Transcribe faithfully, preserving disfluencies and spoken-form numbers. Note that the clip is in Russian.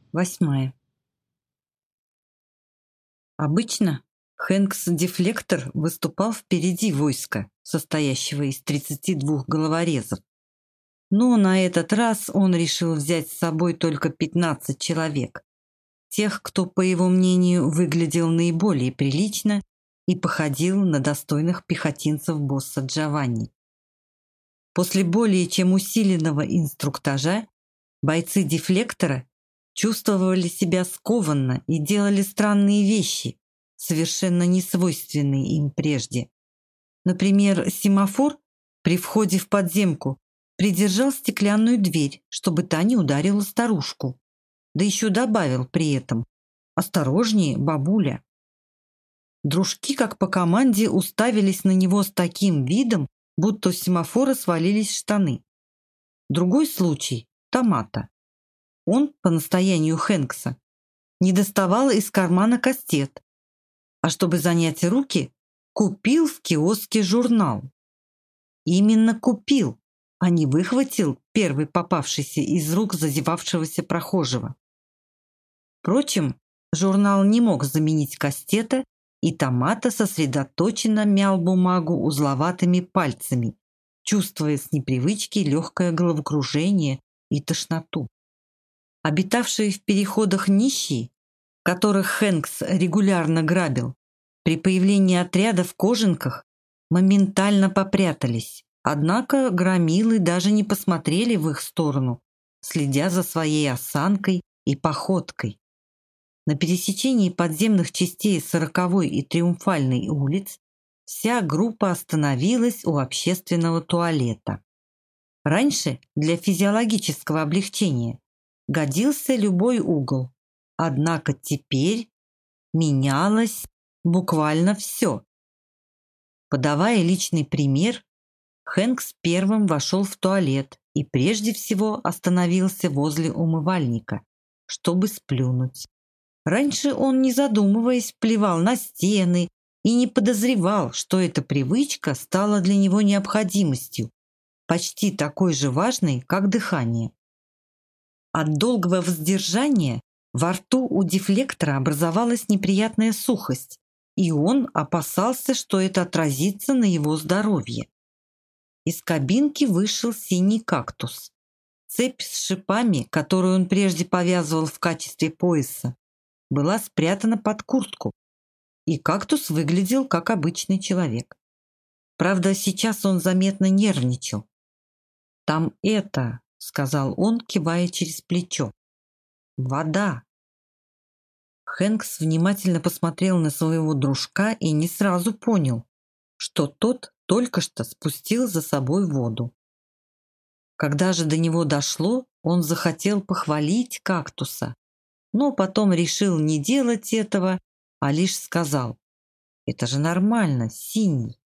Восьмая. Обычно Хэнкс-дефлектор выступал впереди войска, состоящего из тридцати двух головорезов. Но на этот раз он решил взять с собой только пятнадцать человек, тех, кто, по его мнению, выглядел наиболее прилично и походил на достойных пехотинцев босса Джованни. После более чем усиленного инструктажа бойцы дефлектора чувствовали себя скованно и делали странные вещи, совершенно несвойственные им прежде. Например, семафор при входе в подземку придержал стеклянную дверь, чтобы та не ударила старушку. Да еще добавил при этом: «Осторожнее, бабуля». Дружки, как по команде, уставились на него с таким видом, будто с семафора свалились штаны. Другой случай – Томата. Он, по настоянию Хэнкса, не доставал из кармана кастет, а чтобы занять руки, купил в киоске журнал. Именно купил, а не выхватил первый попавшийся из рук зазевавшегося прохожего. Впрочем, журнал не мог заменить кастета, и Томата сосредоточенно мял бумагу узловатыми пальцами, чувствуя с непривычки легкое головокружение и тошноту. Обитавшие в переходах нищие, которых Хэнкс регулярно грабил, при появлении отряда в кожанках моментально попрятались, однако громилы даже не посмотрели в их сторону, следя за своей осанкой и походкой. На пересечении подземных частей Сороковой и Триумфальной улиц вся группа остановилась у общественного туалета. Раньше для физиологического облегчения годился любой угол, однако теперь менялось буквально все. Подавая личный пример, Хэнкс первым вошел в туалет и прежде всего остановился возле умывальника, чтобы сплюнуть. Раньше он, не задумываясь, плевал на стены и не подозревал, что эта привычка стала для него необходимостью, почти такой же важной, как дыхание. От долгого воздержания во рту у дефлектора образовалась неприятная сухость, и он опасался, что это отразится на его здоровье. Из кабинки вышел синий кактус. Цепь с шипами, которую он прежде повязывал в качестве пояса, была спрятана под куртку, и кактус выглядел как обычный человек. Правда, сейчас он заметно нервничал. «Там это», — сказал он, кивая через плечо, — «вода». Хэнкс внимательно посмотрел на своего дружка и не сразу понял, что тот только что спустил за собой воду. Когда же до него дошло, он захотел похвалить кактуса, но потом решил не делать этого, а лишь сказал: «Это же нормально, синий».